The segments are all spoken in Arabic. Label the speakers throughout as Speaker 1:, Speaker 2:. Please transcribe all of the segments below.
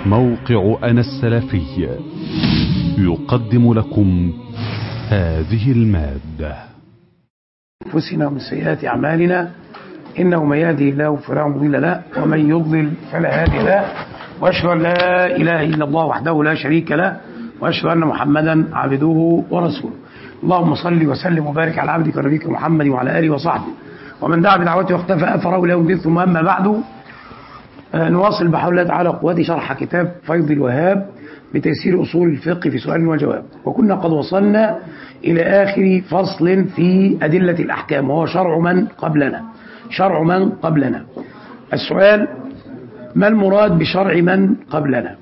Speaker 1: موقع أنا السلفي يقدم لكم هذه المادة.
Speaker 2: أنفسنا ومن سيئات أعمالنا، إنه من يهده الله فلا مضل له ومن يضلل فلا هادي له، وأشهد أن لا إله إلا الله وحده لا شريك له، وأشهد أن محمدا عبده ورسوله. اللهم صل وسلم وبارك على عبدك ونبيك محمد وعلى آله وصحبه ومن دعا بدعوته واختفى أثره إلى يوم الدين. ثم أما بعد، نواصل بحول الله تعالى قوته شرح كتاب فيض الوهاب بتيسير أصول الفقه في سؤال وجواب، وكنا قد وصلنا إلى آخر فصل في أدلة الأحكام، وهو شرع من قبلنا. السؤال: ما المراد بشرع من قبلنا؟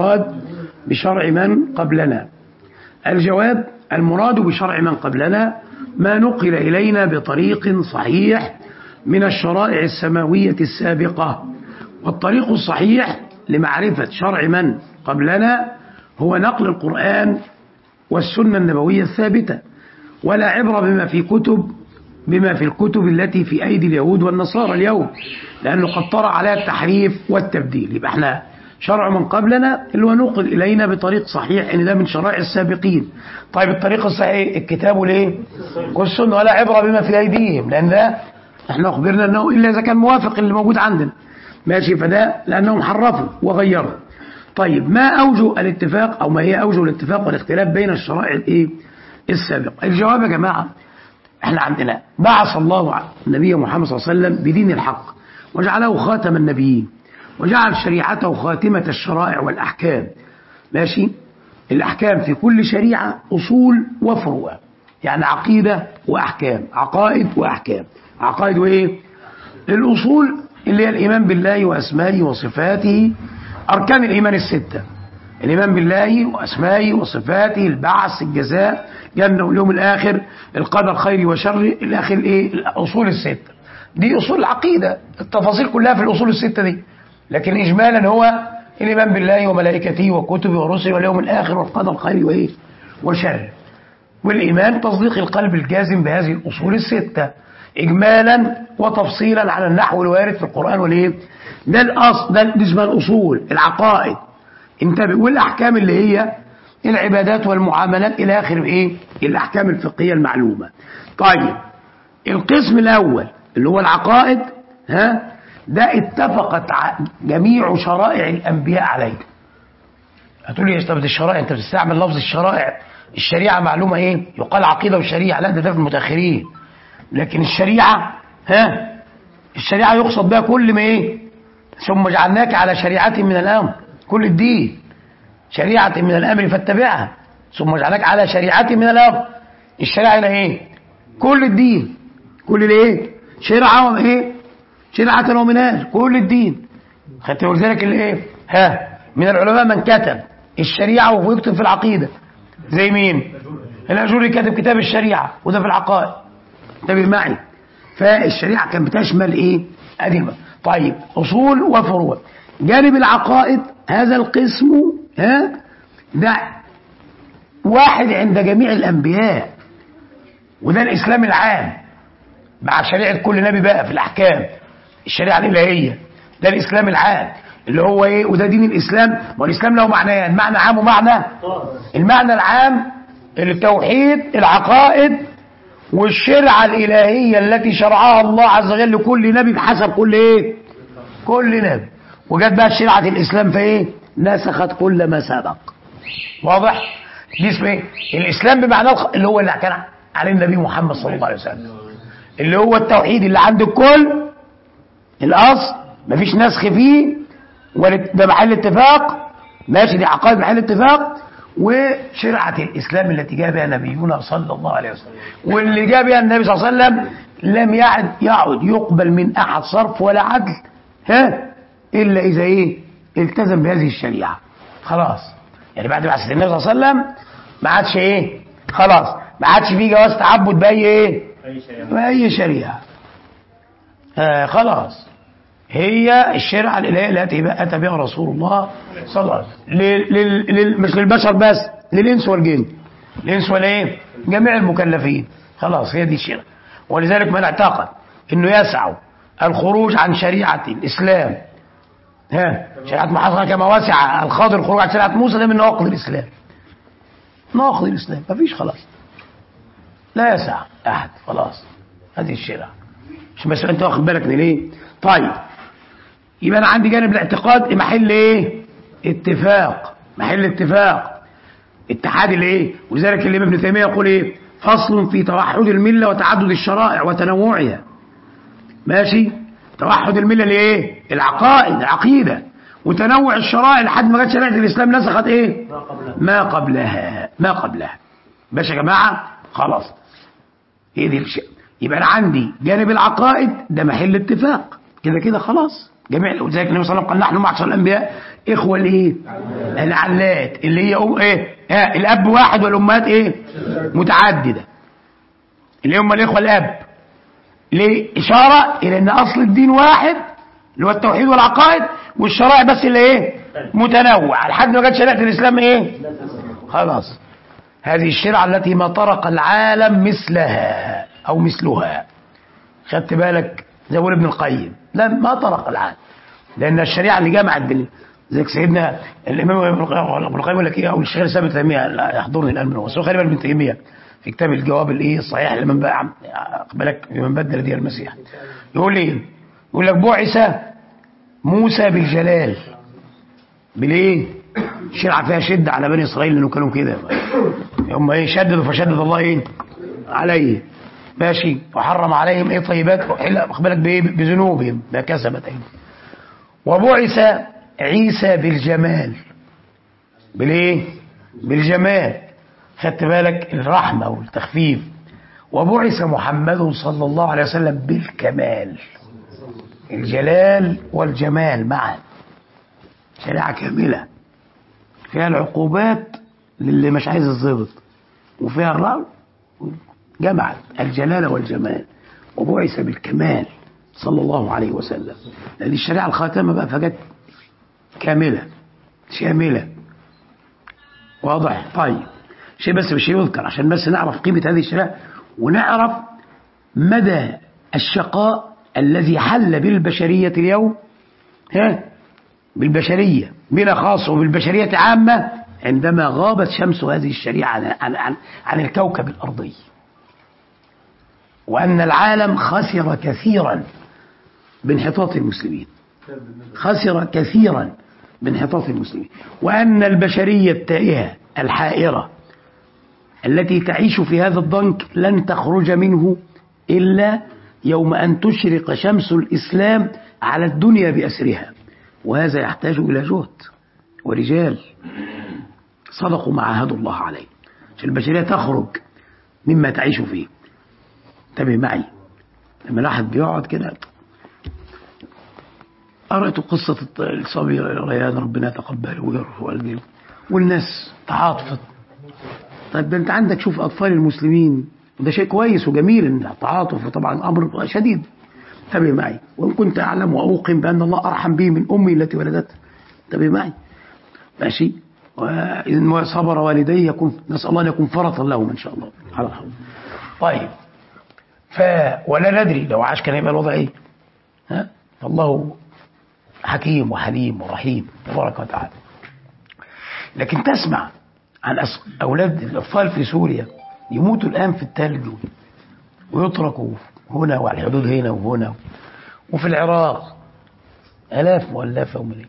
Speaker 2: الجواب: المراد بشرع من قبلنا ما نقل إلينا بطريق صحيح من الشرائع السماوية السابقة. والطريق الصحيح لمعرفة شرع من قبلنا هو نقل القرآن والسنة النبوية الثابتة، ولا عبرة بما في الكتب التي في أيدي اليهود والنصارى اليوم، لأنه قد طرأ عليها التحريف والتبديل. يبقى احنا شرع من قبلنا اللي هو نقل إلينا بطريق صحيح، إن ده من شرائع السابقين. طيب الطريق الصحيح الكتاب وليه والسنة، ولا عبرة بما في أيديهم، لأن ده احنا أخبرنا أنه إلا إذا كان موافق اللي موجود عندنا، ماشي، فده لأنهم حرفوا وغيروا. طيب ما أوجه الاتفاق، أو ما هي أوجه الاتفاق والاختلاف بين الشرائع السابقة؟ الجواب يا جماعة: احنا عندنا بعث الله النبي محمد صلى الله عليه وسلم بدين الحق، وجعله خاتم النبيين، وجعل شريعته خاتمة الشرائع والأحكام. ماشي، الأحكام في كل شريعة أصول وفروع، يعني عقيدة وأحكام، عقائد وأحكام. عقائد وإيه؟ الأصول اللي هي الإيمان بالله وأسمائه وصفاته، أركان الإيمان الستة: الإيمان بالله وأسمائه وصفاته، البعث، الجزاء، جنة واليوم الآخر، القدر خير وشر، الآخر إيه؟ الأصول الستة دي أصول العقيدة، التفاصيل كلها في الأصول الستة دي، لكن إجمالا هو الإيمان بالله وملائكته وكتبه ورسله واليوم الآخر والقدر خير وإيه وشر. والإيمان تصديق القلب الجازم بهذه الأصول الستة إجمالا وتفصيلا على النحو الوارد في القرآن والإيه. ده الأصل، ده اسمها الأصول، العقائد. انتبه. والأحكام اللي هي العبادات والمعاملات إلى آخر إيه الأحكام الفقهية المعلومة. طيب القسم الأول اللي هو العقائد، ده اتفقت جميع شرائع الأنبياء عليه. هتقول لي طب الشرائع، انت بتستعمل لفظ الشرائع، الشريعة معلومة ايه؟ يقال عقيدة والشريعة، لا ده في المتأخرين. لكن الشريعة الشريعة يقصد بها كل ما ايه؟ ثم جعلناك على شريعة من الأمر، كل الدين شريعة من الأمر فاتبعها، ثم جعلناك على شريعة من الأمر. الشريعة هنا ايه؟ كل الدين، كل الايه؟ شرعة وايه؟ شرعة ومنهاج، كل الدين. خدت ولذلك الايه؟ من العلماء من كتب الشريعة ويكتب في العقيدة، زي مين؟ الأجوري كتب كتاب الشريعة وده في العقائد، انتبه معي. فالشريعة كانت بتشمل ايه؟ أدلة. طيب أصول وفروع. جانب العقائد هذا القسم ده واحد عند جميع الأنبياء، وده الإسلام العام مع شريعة كل نبي بقى في الأحكام، الشريعة الإلهية، ده الإسلام العام اللي هو ايه، وده دين الإسلام. والإسلام له معنيان، معنى عام ومعنى المعنى العام التوحيد، العقائد، والشرعة الإلهية التي شرعها الله عز وجل لكل نبي بحسب كل نبي. وجد بقى شريعة الإسلام في ايه؟ نسخت كل ما سبق. واضح؟ دي اسمه ايه؟ الإسلام بمعنى اللي هو اللي كان عليه النبي محمد صلى الله عليه وسلم، اللي هو التوحيد اللي عند الكل، الأصل مفيش نسخ فيه، ده محل اتفاق، ماشي، دي عقائد محل اتفاق. وشرعة الإسلام التي جاء بها نبينا صلى الله عليه وسلم، واللي جاء بها النبي صلى الله عليه وسلم لم يعد يقبل من أحد صرف ولا عدل إلا إذا ايه؟ التزم بهذه الشريعة. خلاص، يعني بعد بعثة النبي صلى الله عليه وسلم ما عادش ايه؟ خلاص ما عادش فيه جواز تعبد بأي ايه؟ بأي شريعة. خلاص، هي الشريعة الإلهية التي أتى بها رسول الله صلى الله عليه وسلم، مش للبشر بس، للإنس والجن، الإنس والإيه؟ جميع المكلفين. خلاص هي دي الشريعة. ولذلك من اعتقد إنه يسع الخروج عن شريعة الإسلام شريعة محمد كما وسع الخاضر الخروج عن شريعة موسى، ده من نواقض الإسلام. نواقض الإسلام مفيش، خلاص لا يسع أحد، خلاص هذه الشريعة. مش بس أنت واخد بالك من ليه؟ طيب يبقى أنا عندي جانب الاعتقاد محل إيه؟ اتفاق، محل اتفاق، اتحاد الإيه؟ ولذلك الإمام ابن تيمية يقول إيه؟ فصل في توحد الملة وتعدد الشرائع وتنوعها. ماشي؟ توحد الملة لإيه؟ العقائد، العقيدة، وتنوع الشرائع لحد ما جت شريعة الإسلام نسخت إيه؟ ما قبلها. باش يا جماعة؟ خلاص إيه دي الشيء. يبقى أنا عندي جانب العقائد ده محل اتفاق كده خلاص جميع. ولذلك النبي صلى الله عليه وسلم قال نحن معشر الأنبياء إخوة الإيه؟ العلات، اللي هي إيه؟ الأب واحد والأمهات إيه؟ متعددة، اللي هم الإخوة الأب. ليه؟ إشارة إلى أن أصل الدين واحد اللي هو التوحيد والعقائد، والشرائع بس اللي إيه؟ متنوع لحد ما جت شريعة الإسلام إيه؟ خلاص هذه الشريعة التي ما طرق العالم مثلها أو مثلها. خدت بالك؟ زي ما ابن القيم، لا ما طرق العالم، لأن الشريعة اللي جمعت بين زي سيدنا الإمام ابن القيم يقول لك إيه، أو الشيخ الإسلام ابن تيمية، لا يحضرني الآن منه، بس هو غالبا ابن تيمية في كتاب الجواب الإيه الصحيح لمن بالك لمن بدل دين المسيح، يقول إيه؟ يقول لك بعث موسى بالجلال، بالإيه؟ الشريعة فيها شدة على بني إسرائيل لأنه كانوا كده، هم إيه؟ شددوا فشدد الله إيه؟ عليه. ماشي. وحرم عليهم إيه؟ طيبات، وحل بالك بذنوبهم ما كسبت أيديهم. وبعث عيسى بالجمال، بالإيه؟ بالجمال. خدت بالك؟ الرحمة والتخفيف. وبعث محمد صلى الله عليه وسلم بالكمال، الجلال والجمال معا، شريعة كاملة فيها العقوبات للي مش عايز الضبط، وفيها الرأي، جمعت الجلال والجمال. وبعث بالكمال صلى الله عليه وسلم، لأن الشريعة الخاتمة بقى فجت كاملة شاملة. واضح؟ طيب شيء بس مش يذكر عشان بس نعرف قيمة هذه الشريعة، ونعرف مدى الشقاء الذي حل بالبشرية اليوم، بالبشرية بلا خاصة وبالبشرية عامة، عندما غابت شمس هذه الشريعة عن الكوكب الأرضي، وأن العالم خسر كثيرا بانحطاط المسلمين، خسر كثيرا بانحطاط المسلمين، وأن البشرية التائهة الحائرة التي تعيش في هذا الضنك لن تخرج منه إلا يوم أن تشرق شمس الإسلام على الدنيا بأسرها. وهذا يحتاج إلى جهد ورجال صدقوا ما عاهدوا الله عليه عشان البشرية تخرج مما تعيش فيه. انتبه معي، لما الواحد بيقعد كده، قرأت قصة الصبي ريان ربنا يتقبله ويرفع والديه، والناس تعاطفت. طيب ده انت عندك شوف أطفال المسلمين، وده شيء كويس وجميل ان التعاطف، وطبعا أمر شديد. انتبه معي، وإن كنت أعلم وأوقن بأن الله أرحم به من أمي التي ولدته. انتبه معي، ماشي. وإن صبر والديه يكون، نسأل الله أن يكون فرطا لهم إن شاء الله. طيب ولا ندري لو عاش كان يبقى الوضع إيه. فالله حكيم وحليم ورحيم تبارك وتعالى. لكن تسمع عن أولاد الأطفال في سوريا يموتوا الآن في الثلج، ويتركوا هنا وعلى الحدود هنا وهنا، وفي العراق آلاف مؤلفة وملايين.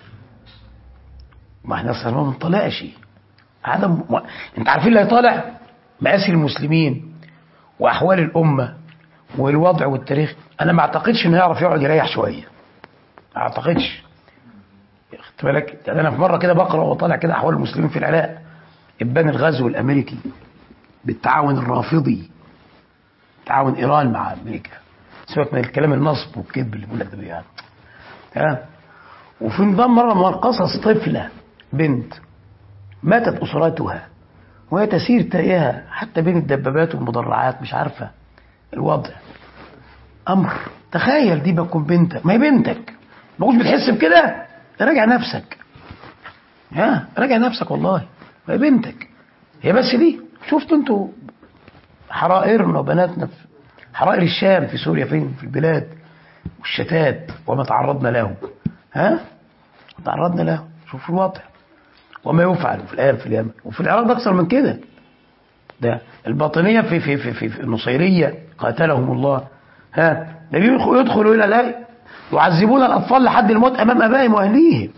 Speaker 2: ما احنا صرنا ما بنطلعش عدم انت عارفين اللي هيطالع مآسي المسلمين وأحوال الأمة والوضع والتاريخ. أنا ما أعتقدش إنه يعرف يقعد يريح شوية، ما أعتقدش. خدت بالك؟ يعني أنا في مرة كده بقرأ وطالع كده أحوال المسلمين في العراق، إبان الغزو الأمريكي بالتعاون الرافضي، تعاون إيران مع أمريكا. سيبك من الكلام النصب والكذب اللي بيقول لك ده يعني. وفي نظام مرة قصص طفلة بنت ماتت أسرتها وهي تسير تائهة حتى بين الدبابات والمدرعات، مش عارفة الوضع. أمر تخيل دي بكون بنتك، ما هي بنتك، ما كنتش بتحس بكده؟ راجع نفسك، راجع نفسك والله، ما هي بنتك. هي بس دي شفتوا انتوا حرائرنا وبناتنا في حرائر الشام في سوريا فين في البلاد والشتات وما تعرضنا له. تعرضنا له. شوف الوضع وما يفعل في اليمن وفي العراق أكثر من كده. ده الباطنية في النصيرية قاتلهم الله، ها، ده يدخلوا إلى لا يعذبون الأطفال لحد الموت أمام أبائهم وأهليهم.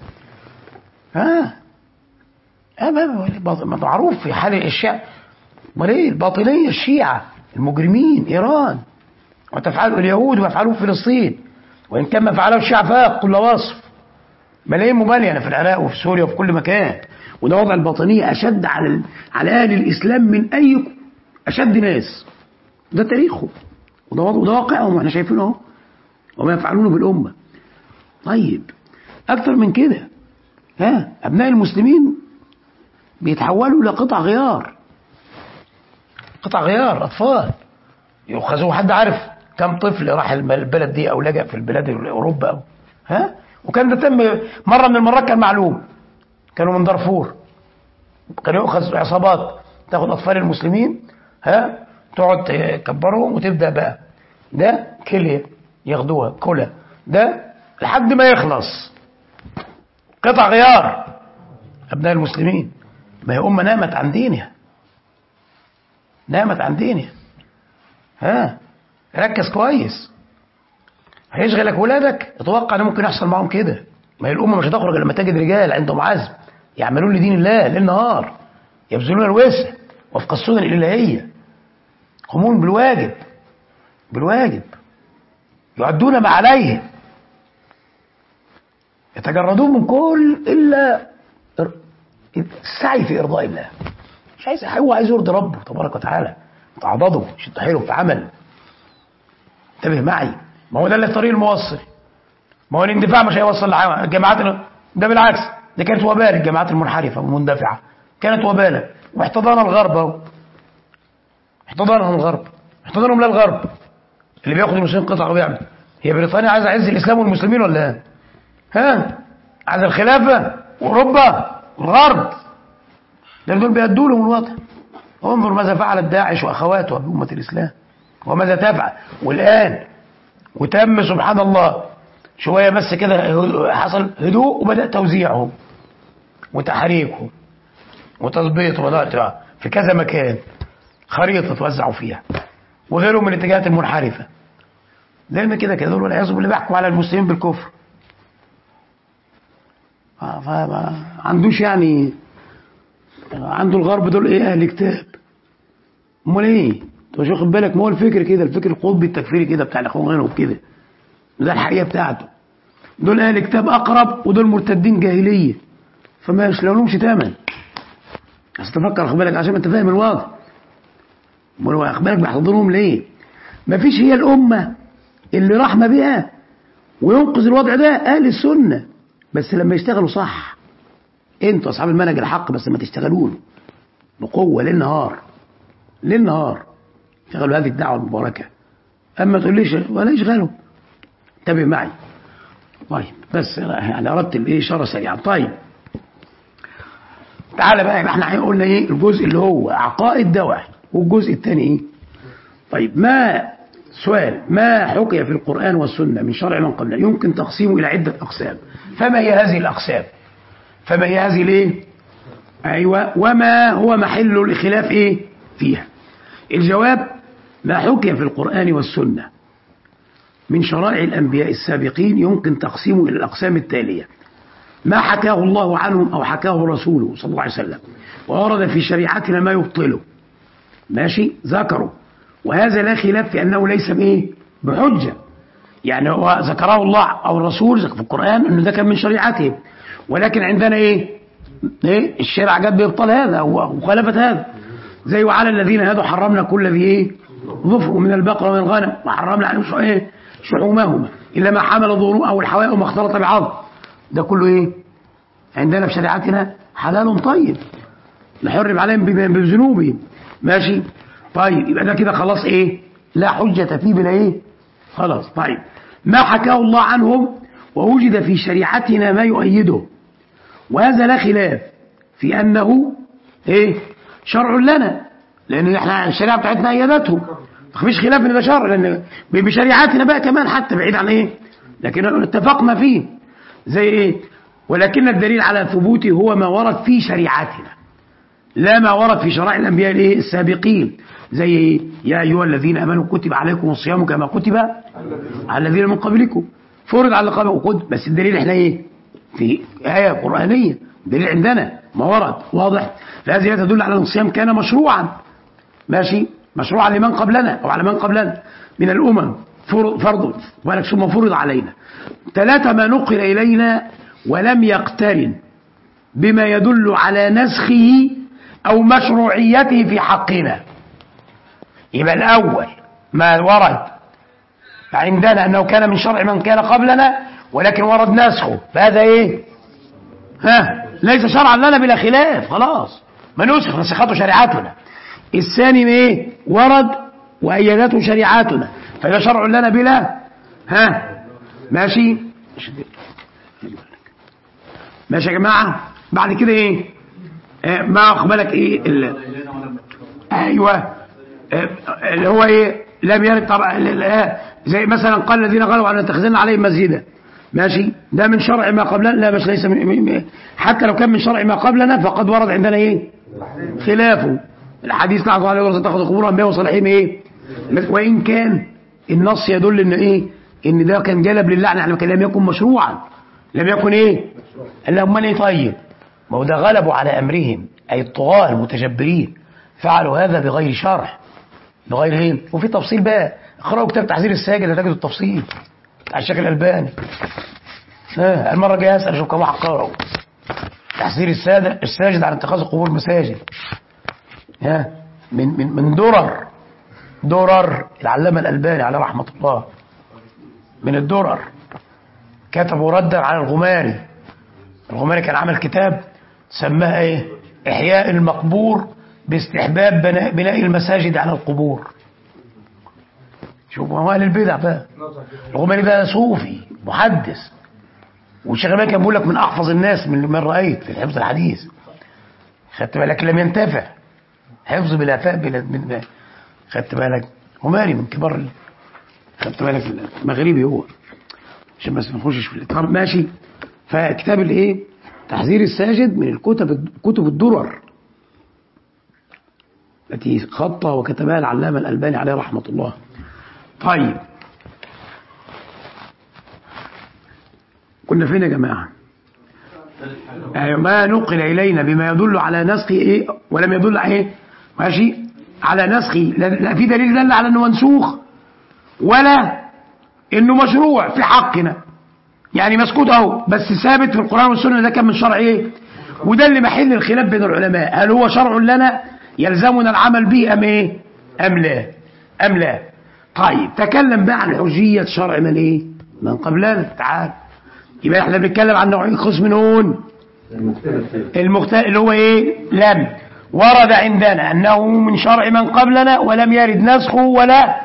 Speaker 2: معروف في حال الشيعة. وليه الباطنية الشيعة المجرمين إيران، وتفعله اليهود ويفعلوه في فلسطين، وإن كان ما فعله الشيعة فاق كل وصف. ملايين مبالية في العراق وفي سوريا وفي كل مكان. وده وضع الباطنية أشد على أهل الإسلام من أي أشد ناس. ده تاريخه وده واقعهم واحنا شايفينه اهو وما يفعلونه بالأمة. طيب أكثر من كده، أبناء المسلمين بيتحولوا لقطع غيار، قطع غيار أطفال يؤخذوا. حد عارف كم طفل راح البلد دي أو لجأ في البلاد أوروبا أو وكان ده تم مرة من المرات، كان معلوم، كانوا من دارفور، كان يؤخذ عصابات تاخد أطفال المسلمين تقعد تكبرهم وتبدأ بقى ده كلية ياخدوها كلها ده لحد ما يخلص. قطع غيار أبناء المسلمين. ما هي أمة نامت عن دينها، نامت عن دينها. ركز كويس، هيشغلك ولادك اتوقع ان ممكن يحصل معهم كده. ما هي الأمة مش هتخرج لما تجد رجال عندهم عزم يعملون لدين الله ليل نهار، يبذلون الوسع وفق السنن الإلهية، يقومون بالواجب، يعدون ما عليهم، يتجردون من كل إلا السعي في إرضاء الله. مش عايز، هو عايز يرضي ربه تبارك وتعالى، تعضده شد حيله في عمل. انتبه معي، ما هو ده اللي الطريق الموصل. ما هو الاندفاع مش هيوصل الجماعات ده، بالعكس ده كانت وبال. الجماعات المنحرفة والمندفعة كانت وبالا، واحتضان الغرب احتضانهم الغرب، احتضانهم للغرب اللي بياخد المسلمين قطع وبيعمل. هي بريطانيا عايزة عز الإسلام والمسلمين ولا عايزة الخلافة وأوروبا والغرب، لأن دول بيدوا لهم الوضع. انظر ماذا فعلت داعش وأخواتها بأمة الإسلام وماذا تفعل. والآن وتم سبحان الله شوية بس كده حصل هدوء وبدأ توزيعهم وتحريكهم وتظبيطهم في كذا مكان، خريطة توزعوا فيها وغيرهم من الاتجاهات المنحرفة. لأن كده دول والعياذ بالله بيحكوا على المسلمين بالكفر. فما عندوش يعني، عنده الغرب دول ايه؟ اهل كتاب. امال ايه؟ انت مش واخد بالك؟ ما هو الفكر كده، الفكر القطبي التكفيري كده بتاع الاخوان غيرهم كده، ده الحقيقه بتاعته. دول اهل كتاب اقرب ودول مرتدين جاهليه، فما يشلونهمش تمن. بس تفكر، خد بالك عشان انت فاهم الوضع. امال هو واخد بالك بيحضرهم ليه؟ ما فيش هي الامه اللي رحمه بها وينقذ الوضع ده اهل السنه، بس لما يشتغلوا صح. انتوا اصحاب المنهج الحق، بس ما تشتغلوا له بقوه ليل نهار اشتغلوا هذه الدعوه المباركه. اما تقول ليش ولا يشغلوا. انتبه معي. طيب بس يعني اردت اشاره سريعه. طيب تعالى بقى، احنا قلنا ايه الجزء اللي هو عقائد ده واحد، والجزء الثاني ايه؟ طيب سؤال، ما حكي في القرآن والسنة من شرع من قبلنا يمكن تقسيمه إلى عدة أقسام. فما هي هذه الأقسام؟ فما هي هذه الايه؟ أيوة، وما هو محل الخلاف ايه فيها؟ الجواب: ما حكي في القرآن والسنة من شرائع الأنبياء السابقين يمكن تقسيمه إلى الأقسام التالية: ما حكاه الله عنهم أو حكاه رسوله صلى الله عليه وسلم وورد في شريعتنا ما يبطله، ماشي، ذكروا، وهذا لا خلاف في أنه ليس بإيه؟ بحجة. يعني هو ذكره الله أو الرسول في القرآن أنه ده كان من شريعتهم، ولكن عندنا إيه؟ الشرع جاب بيبطل هذا أو خالفة هذا. زي وعلى الذين هادوا حرمنا كل ذي إيه؟ ظفر من البقرة ومن الغنم وحرمنا عليهم إيه؟ شحومهما إلا ما حمل ظهورهم أو الحواء وما اختلط بعض. ده كله إيه؟ عندنا في شريعتنا حلال طيب، نحرم عليهم بذنوبهم، ماشي. طيب يبقى ده كده خلاص ايه؟ لا حجة فيه بلا ايه؟ خلاص. طيب ما حكاه الله عنهم ووجد في شريعتنا ما يؤيده، وهذا لا خلاف في انه ايه؟ شرع لنا، لان احنا الشريعة بتاعتنا ايدته، مفيش خلاف ان ده شرع، لان بشريعتنا بقى كمان حتى بعيد عن ايه؟ لكن اتفقنا فيه. زي ايه؟ ولكن الدليل على ثبوته هو ما ورد في شريعتنا لا ما ورد في شرائع الأنبياء السابقين، زي يا أيها الذين آمنوا كتب عليكم الصيام كما كتب على الذين من قبلكم، فرض على قبل بس الدليل احنا ايه؟ في آية قرآنية، دليل عندنا ما ورد واضح. فهذه تدل على أن الصيام كان مشروعا، ماشي، مشروعا لمن قبلنا أو على من قبلنا من الأمم، فرض ولك ثم فرض علينا. 3 ما نقل إلينا ولم يقترن بما يدل على نسخه أو مشروعيته في حقنا. يبقى الأول ما ورد عندنا أنه كان من شرع من كان قبلنا ولكن ورد نسخه، فهذا إيه؟ ليس شرعا لنا بلا خلاف، خلاص ما نسخ، نسخته شريعتنا. الثاني إيه؟ ورد وأيدته شريعتنا، فده شرع لنا بلا ماشي ماشي يا جماعة. بعد كده ايه؟ ما اقبلك ايه ايوه اللي هو ايه؟ لم يرد طبعا زي مثلا قال الذين قالوا على نتخذن عليهم مسجدا، ماشي، ده من شرع ما قبلنا، لا مش ليس حتى لو كان من شرع ما قبلنا فقد ورد عندنا ايه؟ خلافه. الحديث نعم عليه ورسول تاخذ قبور انبياء وصالحين ايه؟ وان كان النص يدل ان ايه؟ ان ده كان جلب لله، يعني لم يكن مشروعا، لم يكن ايه؟ امال ايه؟ طيب ما هو ده غلبوا على امرهم، اي الطغاة المتجبرين فعلوا هذا بغير شرع، بغير ايه؟ وفي تفصيل بقى، اقرأوا كتاب تحذير الساجد هتجدوا التفصيل على الشكل الألباني. المرة الجاية هسأل اشوف كم واحد قرأوا تحذير الساجد عن اتخاذ قبور مساجد. من درر العلامة الألباني على رحمة الله، من الدرر كتبوا ردا على الغماري. الغماري كان عمل كتاب سماه ايه؟ إحياء المقبور باستحباب بناء المساجد على القبور. شوفوا أهل البدع بقى. الغماري ده صوفي محدث، والشيخ الألباني كان بيقول لك من أحفظ الناس من رأيت في حفظ الحديث، خدت بالك؟ لم ينتفع حفظ بلا خدت بالك؟ غماري من كبار خدت بالك؟ المغربي هو، عشان بس ما نخشش في الإطار، ماشي. فكتاب الايه؟ تحذير الساجد من كتب الدرر التي خطها وكتبها العلامة الألباني عليه رحمة الله. طيب كنا فين يا جماعة؟ ما نقل إلينا بما يدل على نسخ ايه ولم يدل على ايه؟ ماشي، على نسخ، لا في دليل دل على انه منسوخ ولا انه مشروع في حقنا، يعني مسكوت اهو، بس ثابت في القرآن والسنة. ده كان من شرع ايه؟ وده اللي محل الخلاف بين العلماء، هل هو شرع لنا يلزمنا العمل به ام ايه؟ ام لا؟ طيب تكلم بقى عن حجية شرع من ايه؟ من قبلنا. تعال يبقى احنا بنتكلم عن نوعين خصم من هون. المختلف اللي هو ايه؟ لم ورد عندنا انه من شرع من قبلنا ولم يرد نسخه ولا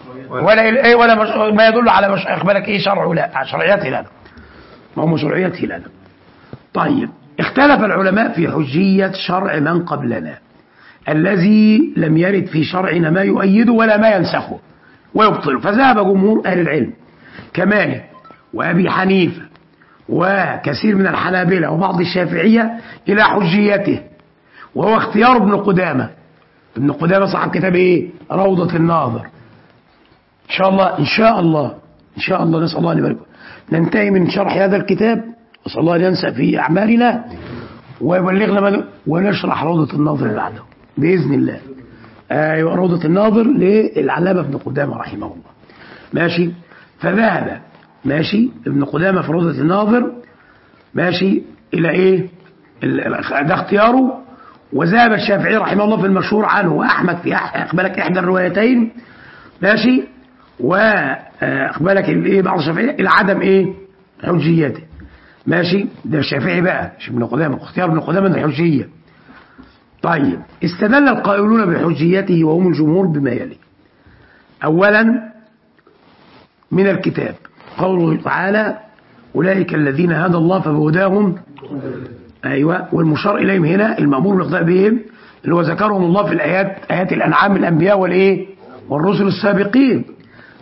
Speaker 2: ما يدل على اخبارك ايه؟ شرعه لا، شرعيته لا، ما هو مشروعيته لا. طيب اختلف العلماء في حجية شرع من قبلنا الذي لم يرد في شرعنا ما يؤيده ولا ما ينسخه ويبطله. فذهب جمهور أهل العلم كمالك وأبي حنيفة وكثير من الحنابلة وبعض الشافعية إلى حجيته، وهو اختيار ابن قدامة. ابن قدامة صاحب كتاب ايه؟ روضة الناظر. إن شاء الله نسأل الله أن يبارك ننتهي من شرح هذا الكتاب، نسأل الله أن ينسى في أعمالنا ويبلغنا ونشرح روضة الناظر بعده بإذن الله. روضة الناظر للعلامة ابن قدامة رحمه الله. ماشي. فذهب ماشي ابن قدامة في روضة الناظر ماشي إلى إيه؟ ده اختياره. وذهب الشافعي رحمه الله في المشهور عنه، وأحمد في أقبلك إحدى الروايتين ماشي، وأقبلك الإيه بعض الشافعية إلى عدم إيه؟ حجيته. ماشي. ده الشافعي بقى مش ابن قدامة، اختيار ابن قدامة الحجية. طيب استدل القائلون بحجيته وهم الجمهور بما يلي. أولا من الكتاب قوله تعالى أولئك الذين هدى الله فبهداهم. أيوة. والمشار إليهم هنا المأمور بالاقتداء بهم اللي هو ذكرهم الله في الآيات، آيات الأنعام، الأنبياء والإيه؟ والرسل السابقين.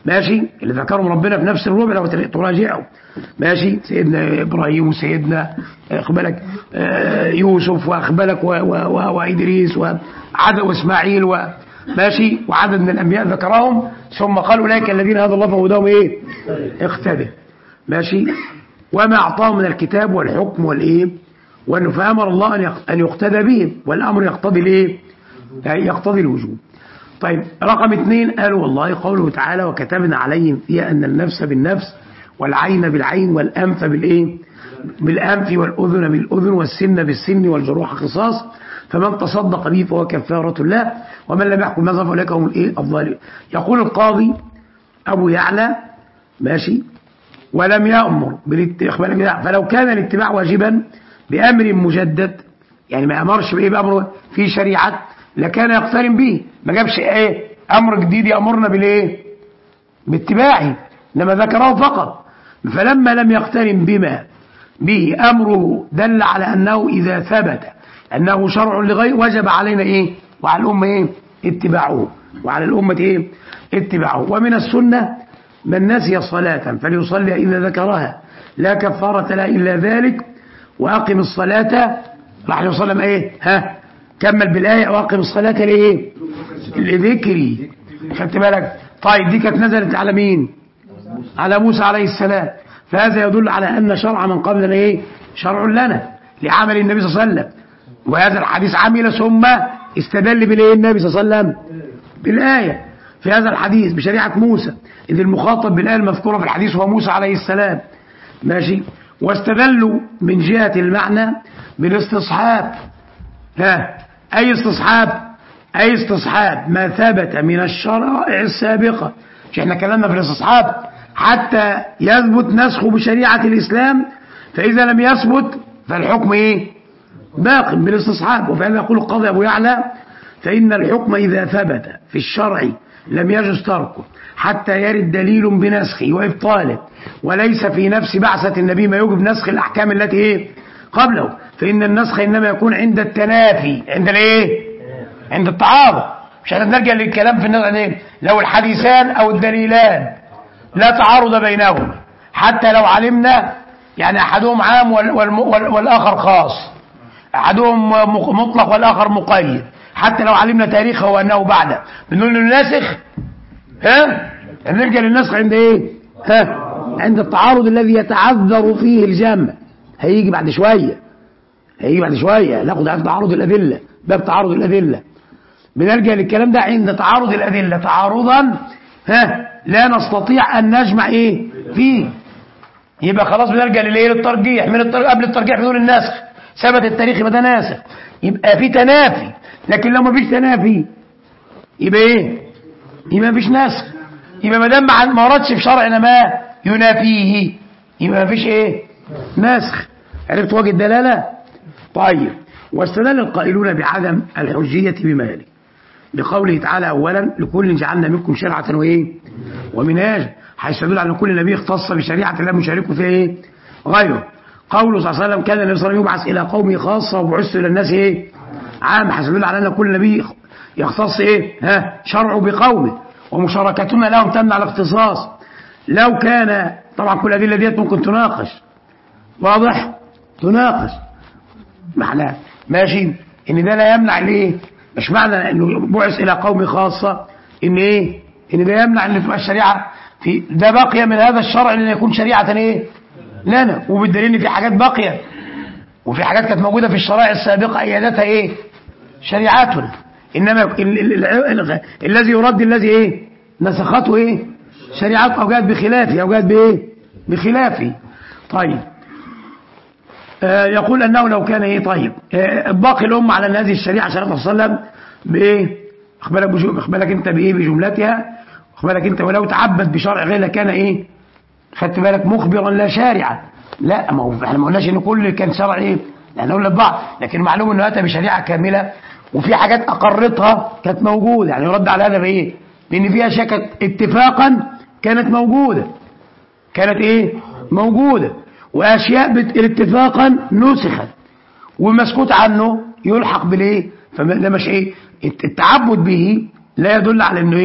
Speaker 2: ماشي، اللي ذكرهم ربنا في نفس الربع لو تراجعوا، ماشي، سيدنا ابراهيم وسيدنا اخبالك يوسف واخبالك وادريس وعدد واسماعيل ماشي، وعدد من الانبياء ذكرهم، ثم قال اولئك الذين هدى الله فهداهم ايه؟ اقتدى. ماشي، وما اعطاهم من الكتاب والحكم والايه؟ وانه فامر الله ان يقتدى بهم، والامر يقتضي الايه؟ يقتضي الوجوب. طيب رقم 2 قالوا والله قوله تعالى وكتبنا عليهم فيها ان النفس بالنفس والعين بالعين والانف بالايه؟ بالانف والاذن بالاذن والسن بالسن والجروح قصاص، فمن تصدق به فهو كفارة له، ومن لم يحكم بما فاولئك هم الايه؟ الظالمون. يقول القاضي ابو يعلى ماشي، ولم يأمر بالاتباع، فلو كان الاتباع واجبا بأمر مجدد، يعني ما أمرش بإيه؟ بأمر في شريعة، لكان يقترن به، ما جابش إيه؟ أمر جديد يأمرنا بالإيه؟ باتباعه، إنما ذكره فقط. فلما لم يقترن بما به أمره دل على أنه إذا ثبت أنه شرع لغير وجب علينا إيه؟ وعلى الأمة إيه؟ اتباعه، وعلى الأمة إيه؟ اتباعه. ومن السنة من نسي صلاة فليصلي إذا ذكرها لا كفارة لا إلا ذلك، وأقم الصلاة راح يصلم إيه؟ ها كمل بالآية وأقم الصلاة لإيه؟ لذكري. خدت بالك؟ طيب دي كانت نزلت على مين؟ على موسى عليه السلام، فهذا يدل على أن شرع من قبلنا إيه؟ شرع لنا لعمل النبي صلى الله عليه وسلم، وهذا الحديث عمل ثم استدل بالإيه النبي صلى الله عليه وسلم؟ بالآية في هذا الحديث بشريعة موسى، إذ المخاطب بالآية المذكورة في الحديث هو موسى عليه السلام. ماشي، واستدلوا من جهة المعنى بالاستصحاب. أي استصحاب؟ أي استصحاب ما ثبت من الشرائع السابقة. مش احنا كلامنا في الاستصحاب حتى يثبت نسخه بشريعة الإسلام، فإذا لم يثبت فالحكم إيه؟ باق بالاستصحاب. وفعلا يقول القاضي أبو يعلى فإن الحكم إذا ثبت في الشرع لم يجوز تركه حتى يرد دليل بنسخه وإبطاله، وليس في نفس بعثة النبي ما يوجب نسخ الأحكام التي إيه؟ قبله، فإن النسخ إنما يكون عند التنافي، عند الإيه؟ عند التعارض. مش هنرجع للكلام في النسخ إيه؟ لو الحديثان أو الدليلان لا تعارض بينهم، حتى لو علمنا يعني أحدهم عام والآخر خاص، أحدهم مطلق والآخر مقيد، حتى لو علمنا تاريخه وأنه بعده بنقول الناسخ نرجع للنسخ عند ايه؟ عند التعارض الذي يتعذر فيه الجمع. هيجي بعد شويه ناخد عن تعارض الادله، باب تعارض الادله بنرجع للكلام ده عند تعارض الادله تعارضا لا نستطيع ان نجمع ايه فيه، يبقى خلاص بنرجع للايه؟ للترجيح. قبل الترجيح بنقول النسخ، ثبت التاريخ يبقى ده ناسخ، يبقى في تنافي. لكن لو ما فيش تنافي يبقى ايه؟ يبقى ما فيش نسخ. يبقى ما دام ما وردش في شرعنا ما ينافيه يبقى ما فيش ايه؟ نسخ. عرفت وجه الدلاله؟ طيب، واستدل القائلون بعدم الحجيه بما يلي بقوله تعالى اولا لكل جعلنا منكم شرعه وايه؟ ومنهاج، حيث يدل على ان كل نبي اختص بشريعه لا مشاركه فيها ايه؟ غيره. قوله صلى الله عليه وسلم كان النبي صلى الله عليه وسلم يبعث الى قومه خاصه وبعث الى الناس ايه؟ عام، حيث يدل على ان كل نبي يختص ايه؟ شرعه بقومه، ومشاركتنا لهم تمنع الاختصاص. لو كان طبعا كل الادله ديت ممكن تناقش، واضح؟ تناقش معناه ماشي ان ده لا يمنع ليه؟ مش معنى انه بعث الى قوم خاصه ان ايه؟ ان ده يمنع ان تبقى الشريعه في ده باقيه من هذا الشرع ان يكون شريعه ايه؟ لنا، وبالدليل ان في حاجات باقيه وفي حاجات كانت موجوده في الشرائع السابقه ايادتها ايه؟ شريعتنا. انما الذي يرد الذي ايه؟ نسخته ايه؟ شريعته اوجات بخلافه، اوجات بايه؟ بخلافه. طيب يقول انه لو كان ايه؟ طيب باقي الامه على ان هذه الشريعه شريعه الرسول صلى الله عليه وسلم بايه؟ اخبرك انت بايه؟ بجملتها. اخبرك انت ولو تعبد بشرع غير كان ايه؟ خدت بالك؟ مخبرا لا شارعا. لا، ما هو احنا ما قلناش ان كل كان شرع ايه؟ احنا قلنا لبعض، لكن معلوم انه اتى بشريعه كامله، وفي حاجات اقرتها كانت موجوده. يعني يرد على هذا بايه؟ لان في اشياء كانت اتفاقا كانت موجوده، كانت ايه؟ موجوده، واشياء اتفاقا نسخت ومسكوت عنه يلحق بالايه؟ فده مش ايه؟ التعبد به لا يدل على انه ايه؟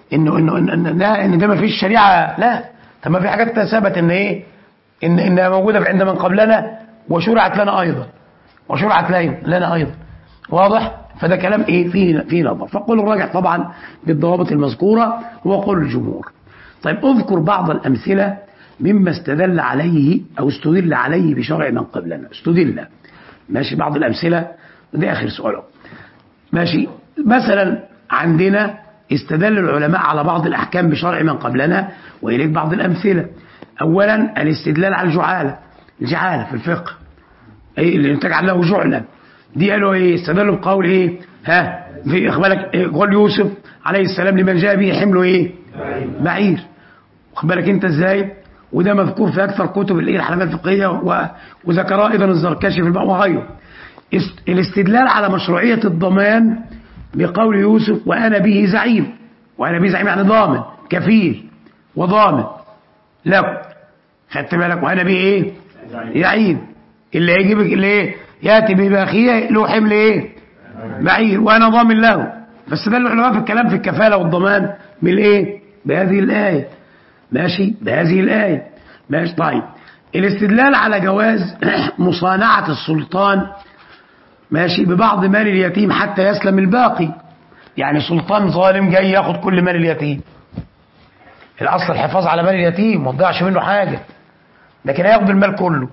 Speaker 2: ان ده ما فيش شريعه. لا، طب ما في حاجات ثبت ان ايه، انها موجوده عند من قبلنا وشرعت لنا ايضا، وشرعت لنا ايضا. واضح؟ فده كلام ايه فيه نظر. فقول الراجح طبعا بالضوابط المذكوره هو قول الجمهور. طيب اذكر بعض الامثله مما استدل عليه او استدل عليه بشرع من قبلنا. استدل، ماشي، بعض الامثله، ده اخر سؤال ماشي. مثلا عندنا استدل العلماء على بعض الاحكام بشرع من قبلنا، واليك بعض الامثله. اولا الاستدلال على الجعاله في الفقه، اي اللي تجعل له جعلا، دي قالوا ايه؟ استدلوا بقول ايه؟ في اخبارك قول يوسف عليه السلام لمن جاء به حمله ايه؟ بعير. واخد بالك انت ازاي؟ وده مذكور في اكثر كتب الحنفيه الفقهيه، وذكرها ايضا الزركشي في الباب وغيره. الاستدلال على مشروعيه الضمان بقول يوسف وانا به زعيم. وانا به زعيم يعني ضامن، كفيل وضامن لكم. خدت بالك؟ وانا به ايه؟ زعيم. اللي هيجيبك اللي ايه؟ ياتي بباخيه له حمل ايه؟ بعير، وانا ضامن له. بس ده العلماء في الكلام في الكفاله والضمان بالايه؟ بهذه الايه. ماشي، بهذه الايه. ماشي. طيب الاستدلال على جواز مصانعه السلطان، ماشي، ببعض مال اليتيم حتى يسلم الباقي. يعني سلطان ظالم جاي ياخد كل مال اليتيم، الاصل الحفاظ على مال اليتيم ما تضيعش منه حاجه، لكن هياخد المال كله.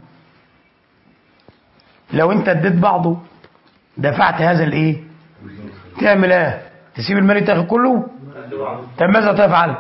Speaker 2: لو انت اديت بعضه دفعت هذا الايه؟ تعمل ايه؟ تسيب المال تاخد كله؟ طب ماذا تفعل؟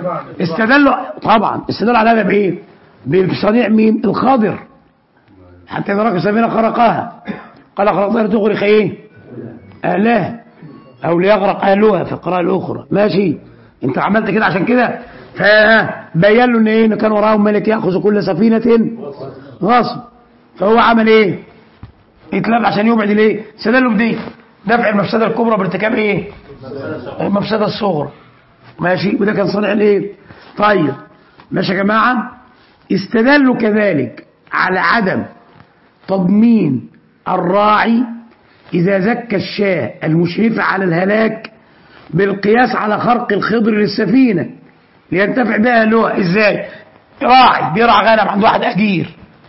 Speaker 2: استدلوا على هذا بايه؟ بصنيع مين؟ الخضر، حتى اذا ركب سفينه خرقها قال خرقتها لتغرق ايه؟ اهلها او ليغرق اهلها في القراءه الاخرى. ماشي، انت عملت كده عشان كده، فبين له ان ايه؟ ان كان وراهم ملك ياخذ كل سفينه غصب. فهو عمل ايه؟ يتلاب عشان يبعد الايه؟ استدلوا بدي دفع المفسده الكبرى بارتكاب ايه؟ المفسده الصغرى. ماشي، وده كان صنع الايه؟ طيب ماشي يا جماعه. استدلوا كذلك على عدم تضمين الراعي اذا زكى الشاة المشرفه على الهلاك بالقياس على خرق الخضر للسفينه لينتفع بها له. ازاي؟ راعي بيرعى غنم عند واحد اجير،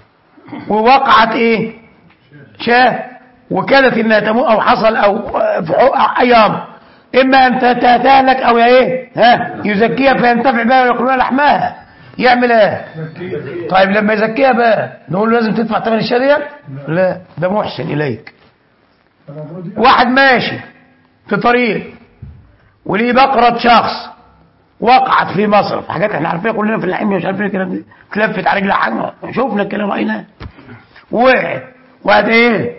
Speaker 2: ووقعت ايه؟ شاة، وكادت انها تموت او حصل او في ايام، اما ان تهلك او ايه؟ يزكيها فينتفع بها ويأكلون لحمها. يعمل ايه؟ طيب لما يزكيها بقى نقول له لازم تدفع ثمن الشريعه؟ لا، ده محسن اليك. واحد ماشي في طريق وليه بقرة شخص وقعت في مصرف، حاجات احنا عارفينها كلنا في العلم، مش عارفين الكلام ده، اتلفت على رجلها حاجه، شفنا الكلام رايناه، وقعت وقعت ايه؟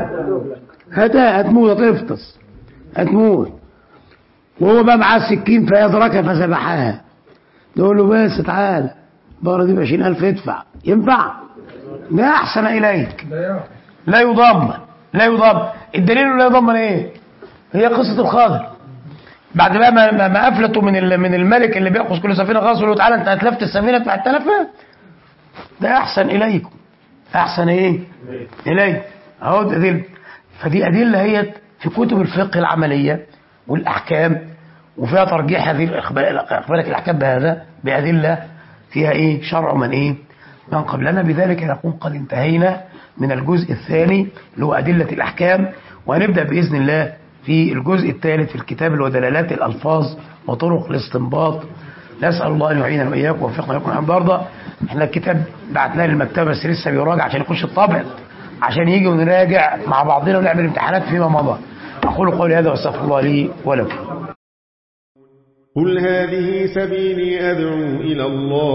Speaker 2: هتموت، هتفطس، هتموت، وهو بقى معاه السكين فيدركها فذبحها. نقول له بس تعالى البقرة دي ب20,000 ادفع. ينفع؟ لا، احسن اليك. لا يضمن، لا يضمن. الدليل لا يضمن ايه؟ هي قصه الخاضر بعد بقى ما افلتوا من الملك اللي بياخذ كل سفينه غاصب، يقول له تعالى انت اتلفت السفينه ادفع التلفه. ده احسن اليكم، احسن ايه؟ الي اهو دليل. فدي ادله هي في كتب الفقه العمليه والاحكام، وفيها ترجيح هذه اخبارك الاحكام بهذا بادله فيها ايه؟ شرع من قبلنا. بذلك نكون قد انتهينا من الجزء الثاني اللي هو ادله الاحكام، وهنبدا باذن الله في الجزء الثالث في الكتاب اللي هو دلالات الالفاظ وطرق الاستنباط. نسال الله ان يعيننا واياكم ووفقنا لكم عن برضه. احنا الكتاب بعتناه للمكتبه بس لسه بيراجع عشان يخش الطبع، عشان يجي ونراجع مع بعضنا ونعمل امتحانات فيما مضى. اقول قولي هذا واستغفر الله لي ولكم.
Speaker 3: قل هذه سبيلي أدعو إلى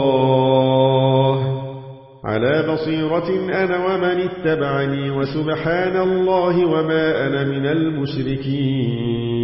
Speaker 3: الله على بصيرة أنا ومن اتبعني، وسبحان الله وما أنا من المشركين.